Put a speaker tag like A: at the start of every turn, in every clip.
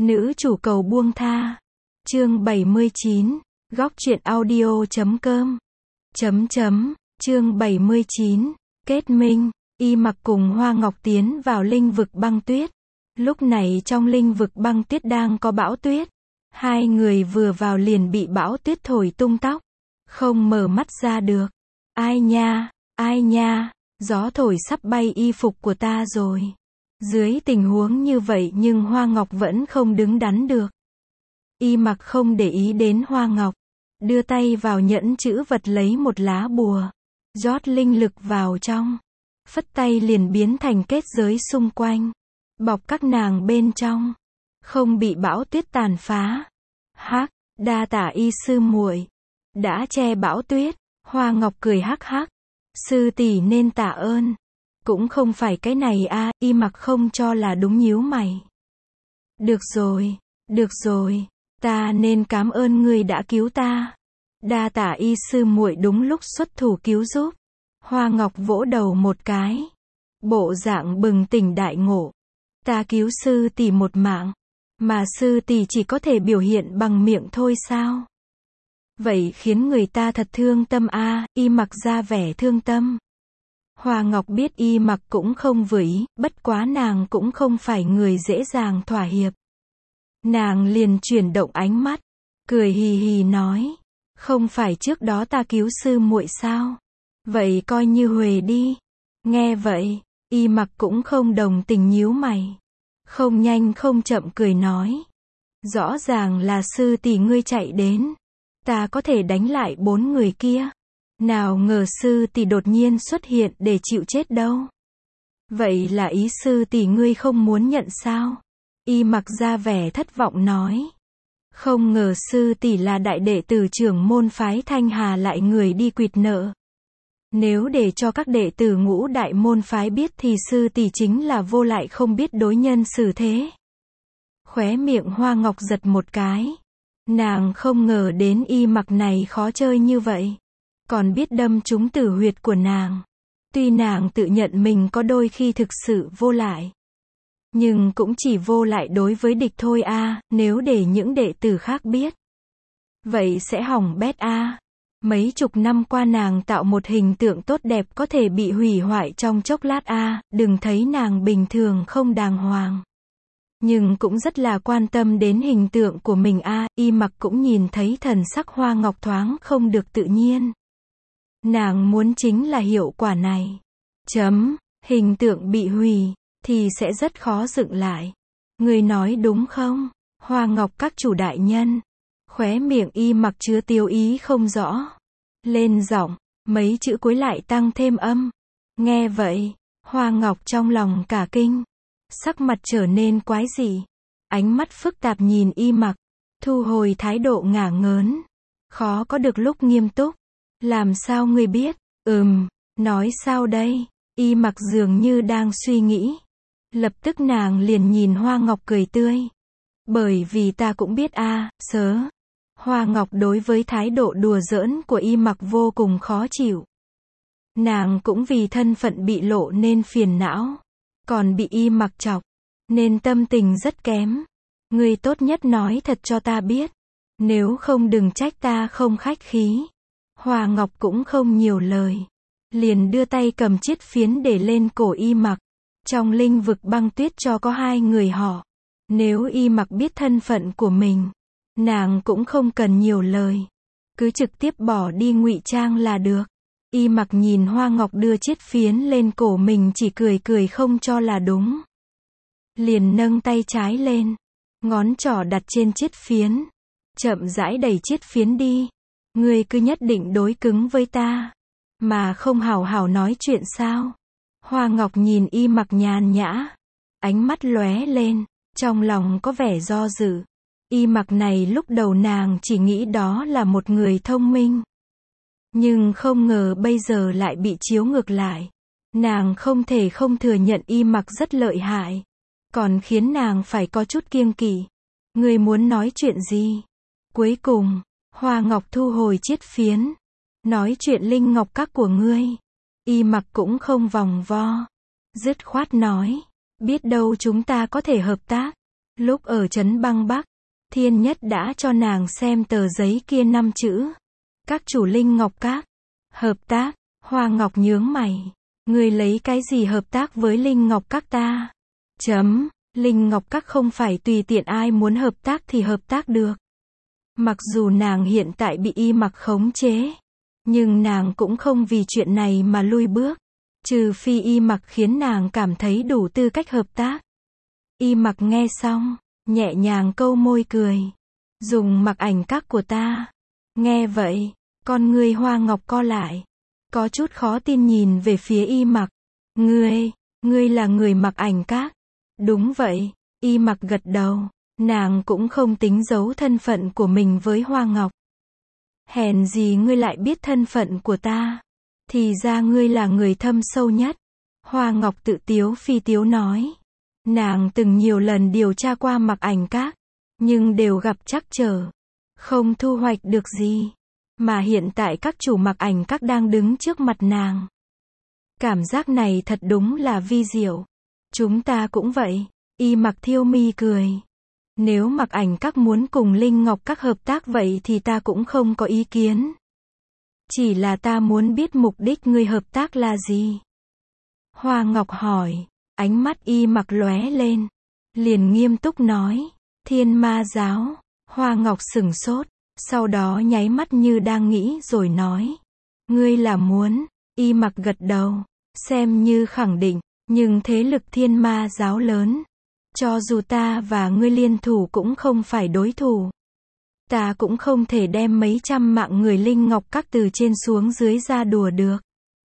A: Nữ chủ cầu buông tha. Chương 79. Góc truyện audio.com. Chương 79. Kết minh. Y Mặc cùng Hoa Ngọc tiến vào linh vực băng tuyết. Lúc này trong linh vực băng tuyết đang có bão tuyết. Hai người vừa vào liền bị bão tuyết thổi tung tóc. Không mở mắt ra được. Ai nha, gió thổi sắp bay y phục của ta rồi. Dưới tình huống như vậy nhưng Hoa Ngọc vẫn không đứng đắn được. Y Mặc không để ý đến Hoa Ngọc. Đưa tay vào nhẫn chữ vật lấy một lá bùa. Rót linh lực vào trong. Phất tay liền biến thành kết giới xung quanh. Bọc các nàng bên trong. Không bị bão tuyết tàn phá. Hắc, đa tạ y sư muội. Đã che bão tuyết. Hoa Ngọc cười hắc hắc. Sư tỷ nên tạ ơn. Cũng không phải cái này a. Y Mặc không cho là đúng, nhíu mày. Được rồi. Ta nên cảm ơn ngươi đã cứu ta. Đa tạ y sư muội đúng lúc xuất thủ cứu giúp. Hoa Ngọc vỗ đầu một cái. Bộ dạng bừng tỉnh đại ngộ. Ta cứu sư tỷ một mạng. Mà sư tỷ chỉ có thể biểu hiện bằng miệng thôi sao? Vậy khiến người ta thật thương tâm a. Y Mặc ra vẻ thương tâm. Hoa Ngọc biết Y Mặc cũng không vừa ý, bất quá nàng cũng không phải người dễ dàng thỏa hiệp. Nàng liền chuyển động ánh mắt, cười hì hì nói, không phải trước đó ta cứu sư muội sao? Vậy coi như huề đi. Nghe vậy, Y Mặc cũng không đồng tình, nhíu mày. Không nhanh không chậm cười nói, rõ ràng là sư tỷ ngươi chạy đến. Ta có thể đánh lại 4 người kia. Nào ngờ sư tỷ đột nhiên xuất hiện để chịu chết đâu. Vậy là ý sư tỷ ngươi không muốn nhận sao? Y Mặc ra vẻ thất vọng nói. Không ngờ sư tỷ là đại đệ tử trưởng môn phái Thanh Hà lại người đi quỵt nợ. Nếu để cho các đệ tử ngũ đại môn phái biết thì sư tỷ chính là vô lại không biết đối nhân xử thế. Khóe miệng Hoa Ngọc giật một cái. Nàng không ngờ đến Y Mặc này khó chơi như vậy. Còn biết đâm trúng tử huyệt của nàng. Tuy nàng tự nhận mình có đôi khi thực sự vô lại. Nhưng cũng chỉ vô lại đối với địch thôi a. Nếu để những đệ tử khác biết. Vậy sẽ hỏng bét a. Mấy chục năm qua nàng tạo một hình tượng tốt đẹp có thể bị hủy hoại trong chốc lát a. Đừng thấy nàng bình thường không đàng hoàng. Nhưng cũng rất là quan tâm đến hình tượng của mình a. Y Mặc cũng nhìn thấy thần sắc Hoa Ngọc thoáng không được tự nhiên. Nàng muốn chính là hiệu quả này. Hình tượng bị hủy, thì sẽ rất khó dựng lại. Người nói đúng không? Hoa Ngọc các chủ đại nhân. Khóe miệng Y Mặc chứa tiêu ý không rõ. Lên giọng, mấy chữ cuối lại tăng thêm âm. Nghe vậy, Hoa Ngọc trong lòng cả kinh. Sắc mặt trở nên quái dị. Ánh mắt phức tạp nhìn Y Mặc. Thu hồi thái độ ngả ngớn. Khó có được lúc nghiêm túc. Làm sao ngươi biết? Nói sao đây? Y Mặc dường như đang suy nghĩ. Lập tức nàng liền nhìn Hoa Ngọc cười tươi. Bởi vì ta cũng biết a. Hoa Ngọc đối với thái độ đùa giỡn của Y Mặc vô cùng khó chịu. Nàng cũng vì thân phận bị lộ nên phiền não. Còn bị Y Mặc chọc. Nên tâm tình rất kém. Ngươi tốt nhất nói thật cho ta biết. Nếu không đừng trách ta không khách khí. Hoa Ngọc cũng không nhiều lời. Liền đưa tay cầm chiếc phiến để lên cổ Y Mặc. Trong linh vực băng tuyết cho có 2 người họ. Nếu Y Mặc biết thân phận của mình, nàng cũng không cần nhiều lời. Cứ trực tiếp bỏ đi ngụy trang là được. Y Mặc nhìn Hoa Ngọc đưa chiếc phiến lên cổ mình chỉ cười không cho là đúng. Liền nâng tay trái lên. Ngón trỏ đặt trên chiếc phiến. Chậm rãi đẩy chiếc phiến đi. Ngươi cứ nhất định đối cứng với ta. Mà không hảo hảo nói chuyện sao? Hoa Ngọc nhìn Y Mặc nhàn nhã. Ánh mắt lóe lên. Trong lòng có vẻ do dự. Y Mặc này lúc đầu nàng chỉ nghĩ đó là một người thông minh. Nhưng không ngờ bây giờ lại bị chiếu ngược lại. Nàng không thể không thừa nhận Y Mặc rất lợi hại. Còn khiến nàng phải có chút kiêng kỵ. Ngươi muốn nói chuyện gì? Cuối cùng, Hoa Ngọc thu hồi chiếc phiến. Nói chuyện linh ngọc các của ngươi. Y Mặc cũng không vòng vo. Dứt khoát nói. Biết đâu chúng ta có thể hợp tác. Lúc ở trấn băng Bắc, Thiên Nhất đã cho nàng xem tờ giấy kia 5 chữ. Các chủ Linh Ngọc Các. Hợp tác. Hoa Ngọc nhướng mày. Ngươi lấy cái gì hợp tác với Linh Ngọc Các ta? Linh Ngọc Các không phải tùy tiện ai muốn hợp tác thì hợp tác được. Mặc dù nàng hiện tại bị Y Mặc khống chế, nhưng nàng cũng không vì chuyện này mà lui bước. Trừ phi Y Mặc khiến nàng cảm thấy đủ tư cách hợp tác. Y Mặc nghe xong, nhẹ nhàng câu môi cười. Dùng Mặc Ảnh Các của ta. Nghe vậy, con ngươi Hoa Ngọc co lại. Có chút khó tin nhìn về phía Y Mặc. Ngươi là người Mặc Ảnh Các. Đúng vậy, Y Mặc gật đầu. Nàng cũng không tính giấu thân phận của mình với Hoa Ngọc. Hèn gì ngươi lại biết thân phận của ta? Thì ra ngươi là người thâm sâu nhất. Hoa Ngọc tự tiếu phi tiếu nói. Nàng từng nhiều lần điều tra qua Mặc Ảnh Các, nhưng đều gặp trắc trở, không thu hoạch được gì. Mà hiện tại các chủ Mặc Ảnh Các đang đứng trước mặt nàng. Cảm giác này thật đúng là vi diệu. Chúng ta cũng vậy. Y Mặc thiêu mi cười. Nếu Mặc Ảnh Các muốn cùng Linh Ngọc Các hợp tác vậy thì ta cũng không có ý kiến. Chỉ là ta muốn biết mục đích ngươi hợp tác là gì? Hoa Ngọc hỏi. Ánh mắt Y Mặc lóe lên. Liền nghiêm túc nói. Thiên Ma Giáo. Hoa Ngọc sửng sốt. Sau đó nháy mắt như đang nghĩ rồi nói. Ngươi là muốn? Y Mặc gật đầu. Xem như khẳng định. Nhưng thế lực Thiên Ma Giáo lớn. Cho dù ta và ngươi liên thủ cũng không phải đối thủ. Ta cũng không thể đem mấy trăm mạng người Linh Ngọc Các từ trên xuống dưới ra đùa được.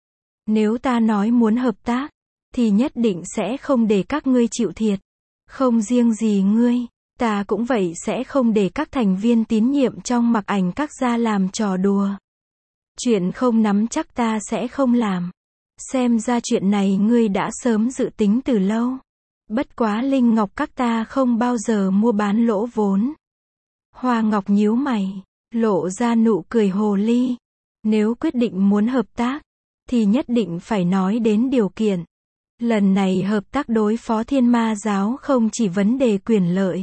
A: Nếu ta nói muốn hợp tác, thì nhất định sẽ không để các ngươi chịu thiệt. Không riêng gì ngươi, ta cũng vậy sẽ không để các thành viên tín nhiệm trong Mặc Ảnh Các ra làm trò đùa. Chuyện không nắm chắc ta sẽ không làm. Xem ra chuyện này ngươi đã sớm dự tính từ lâu. Bất quá Linh Ngọc Các ta không bao giờ mua bán lỗ vốn. Hoa Ngọc nhíu mày, lộ ra nụ cười hồ ly. Nếu quyết định muốn hợp tác, thì nhất định phải nói đến điều kiện. Lần này hợp tác đối phó Thiên Ma Giáo không chỉ vấn đề quyền lợi,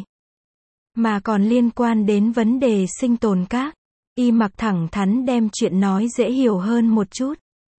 A: mà còn liên quan đến vấn đề sinh tồn các. Y Mặc thẳng thắn đem chuyện nói dễ hiểu hơn một chút.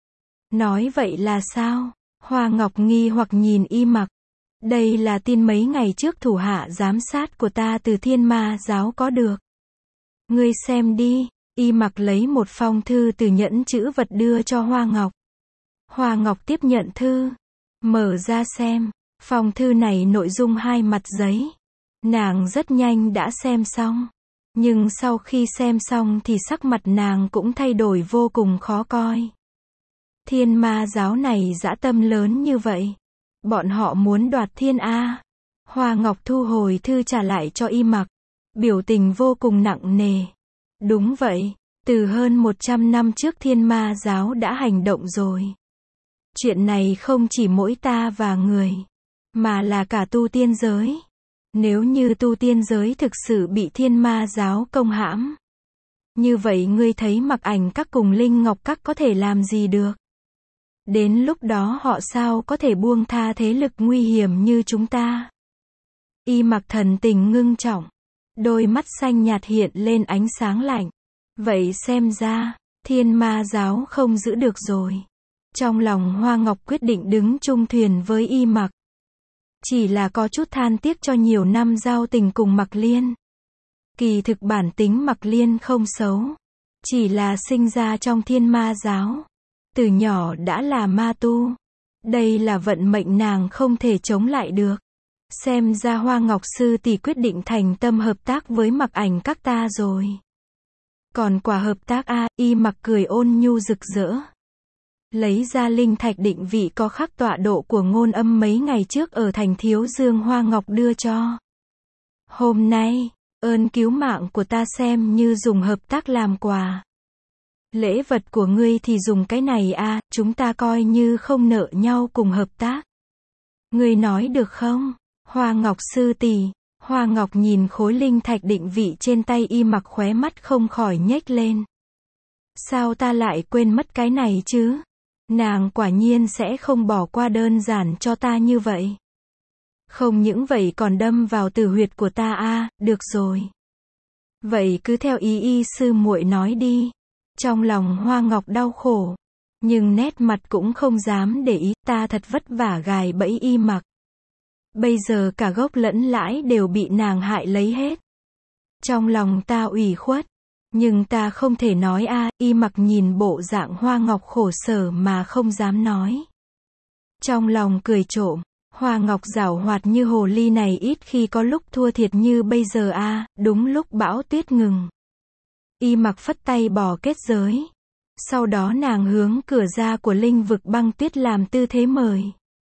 A: Nói vậy là sao? Hoa Ngọc nghi hoặc nhìn Y Mặc. Đây là tin mấy ngày trước thủ hạ giám sát của ta từ Thiên Ma Giáo có được. Ngươi xem đi. Y Mặc lấy một phong thư từ nhẫn chữ vật đưa cho Hoa Ngọc. Hoa Ngọc tiếp nhận thư. Mở ra xem. Phong thư này nội dung 2 mặt giấy. Nàng rất nhanh đã xem xong. Nhưng sau khi xem xong thì sắc mặt nàng cũng thay đổi vô cùng khó coi. Thiên Ma Giáo này dã tâm lớn như vậy. Bọn họ muốn đoạt thiên A. Hoa Ngọc thu hồi thư trả lại cho Y Mặc. Biểu tình vô cùng nặng nề. Đúng vậy, từ hơn 100 năm trước Thiên Ma Giáo đã hành động rồi. Chuyện này không chỉ mỗi ta và người, mà là cả tu tiên giới. Nếu như tu tiên giới thực sự bị Thiên Ma Giáo công hãm, như vậy ngươi thấy Mặc Ảnh Các cùng Linh Ngọc Các có thể làm gì được? Đến lúc đó họ sao có thể buông tha thế lực nguy hiểm như chúng ta? Y Mặc thần tình ngưng trọng. Đôi mắt xanh nhạt hiện lên ánh sáng lạnh. Vậy xem ra, Thiên Ma Giáo không giữ được rồi. Trong lòng Hoa Ngọc quyết định đứng chung thuyền với Y Mặc. Chỉ là có chút than tiếc cho nhiều năm giao tình cùng Mặc Liên. Kỳ thực bản tính Mặc Liên không xấu. Chỉ là sinh ra trong Thiên Ma Giáo. Từ nhỏ đã là ma tu. Đây là vận mệnh nàng không thể chống lại được. Xem ra Hoa Ngọc sư tỷ quyết định thành tâm hợp tác với Mặc Ảnh Các ta rồi. Còn quả hợp tác a? Y Mặc cười ôn nhu rực rỡ. Lấy ra linh thạch định vị có khắc tọa độ của Ngôn Âm mấy ngày trước ở thành Thiếu Dương Hoa Ngọc đưa cho. Hôm nay, ơn cứu mạng của ta xem như dùng hợp tác làm quà. Lễ vật của ngươi thì dùng cái này a, chúng ta coi như không nợ nhau cùng hợp tác. Ngươi nói được không? Hoa Ngọc sư tỷ. Hoa Ngọc nhìn khối linh thạch định vị trên tay Y Mặc, khóe mắt không khỏi nhếch lên. Sao ta lại quên mất cái này chứ? Nàng quả nhiên sẽ không bỏ qua đơn giản cho ta như vậy. Không những vậy còn đâm vào tử huyệt của ta a, được rồi. Vậy cứ theo ý y sư muội nói đi. Trong lòng Hoa Ngọc đau khổ, nhưng nét mặt cũng không dám để ý, ta thật vất vả gài bẫy Y Mặc. Bây giờ cả gốc lẫn lãi đều bị nàng hại lấy hết. Trong lòng ta ủy khuất, nhưng ta không thể nói a. Y Mặc nhìn bộ dạng Hoa Ngọc khổ sở mà không dám nói. Trong lòng cười trộm, Hoa Ngọc giảo hoạt như hồ ly này ít khi có lúc thua thiệt như bây giờ a. Đúng lúc bão tuyết ngừng, Y Mặc phất tay bỏ kết giới. Sau đó nàng hướng cửa ra của linh vực băng tuyết làm tư thế mời.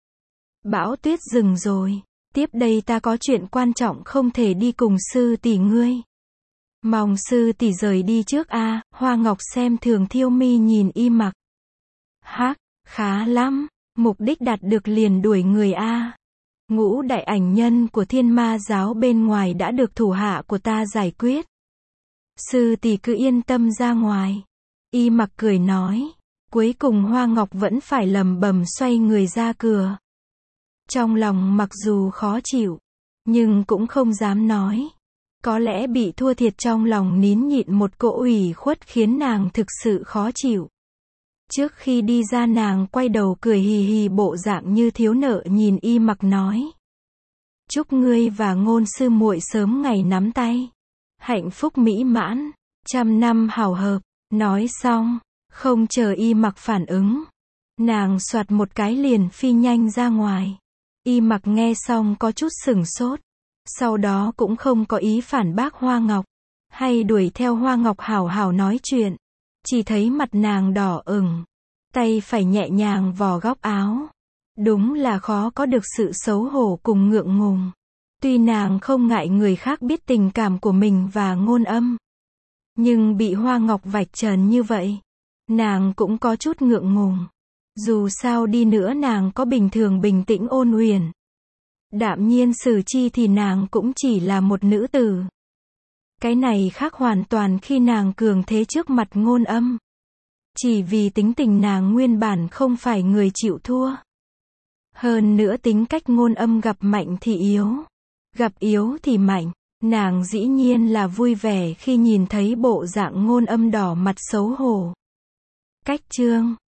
A: Bão tuyết dừng rồi. Tiếp đây ta có chuyện quan trọng không thể đi cùng sư tỷ ngươi. Mong sư tỷ rời đi trước a. Hoa Ngọc xem thường thiêu mi nhìn Y Mặc. Hắc, khá lắm, mục đích đạt được liền đuổi người a. Ngũ đại ảnh nhân của Thiên Ma giáo bên ngoài đã được thủ hạ của ta giải quyết. Sư tỷ cứ yên tâm ra ngoài. Y Mặc cười nói. Cuối cùng Hoa Ngọc vẫn phải lầm bầm xoay người ra cửa. Trong lòng mặc dù khó chịu, nhưng cũng không dám nói. Có lẽ bị thua thiệt trong lòng nín nhịn một cỗ ủy khuất khiến nàng thực sự khó chịu. Trước khi đi ra nàng quay đầu cười hì hì bộ dạng như thiếu nợ nhìn Y Mặc nói. Chúc ngươi và Ngôn sư muội sớm ngày nắm tay. Hạnh phúc mỹ mãn, trăm năm hảo hợp. Nói xong, không chờ Y Mặc phản ứng, nàng soạt một cái liền phi nhanh ra ngoài. Y Mặc nghe xong có chút sửng sốt, sau đó cũng không có ý phản bác Hoa Ngọc, hay đuổi theo Hoa Ngọc hảo hảo nói chuyện. Chỉ thấy mặt nàng đỏ ửng, tay phải nhẹ nhàng vò góc áo. Đúng là khó có được sự xấu hổ cùng ngượng ngùng. Tuy nàng không ngại người khác biết tình cảm của mình và Ngôn Âm, nhưng bị Hoa Ngọc vạch trần như vậy, nàng cũng có chút ngượng ngùng. Dù sao đi nữa nàng có bình thường bình tĩnh ôn huyền, đạm nhiên xử chi thì nàng cũng chỉ là một nữ tử. Cái này khác hoàn toàn khi nàng cường thế trước mặt Ngôn Âm. Chỉ vì tính tình nàng nguyên bản không phải người chịu thua. Hơn nữa tính cách Ngôn Âm gặp mạnh thì yếu, gặp yếu thì mạnh. Nàng dĩ nhiên là vui vẻ khi nhìn thấy bộ dạng Ngôn Âm đỏ mặt xấu hổ. Cách chương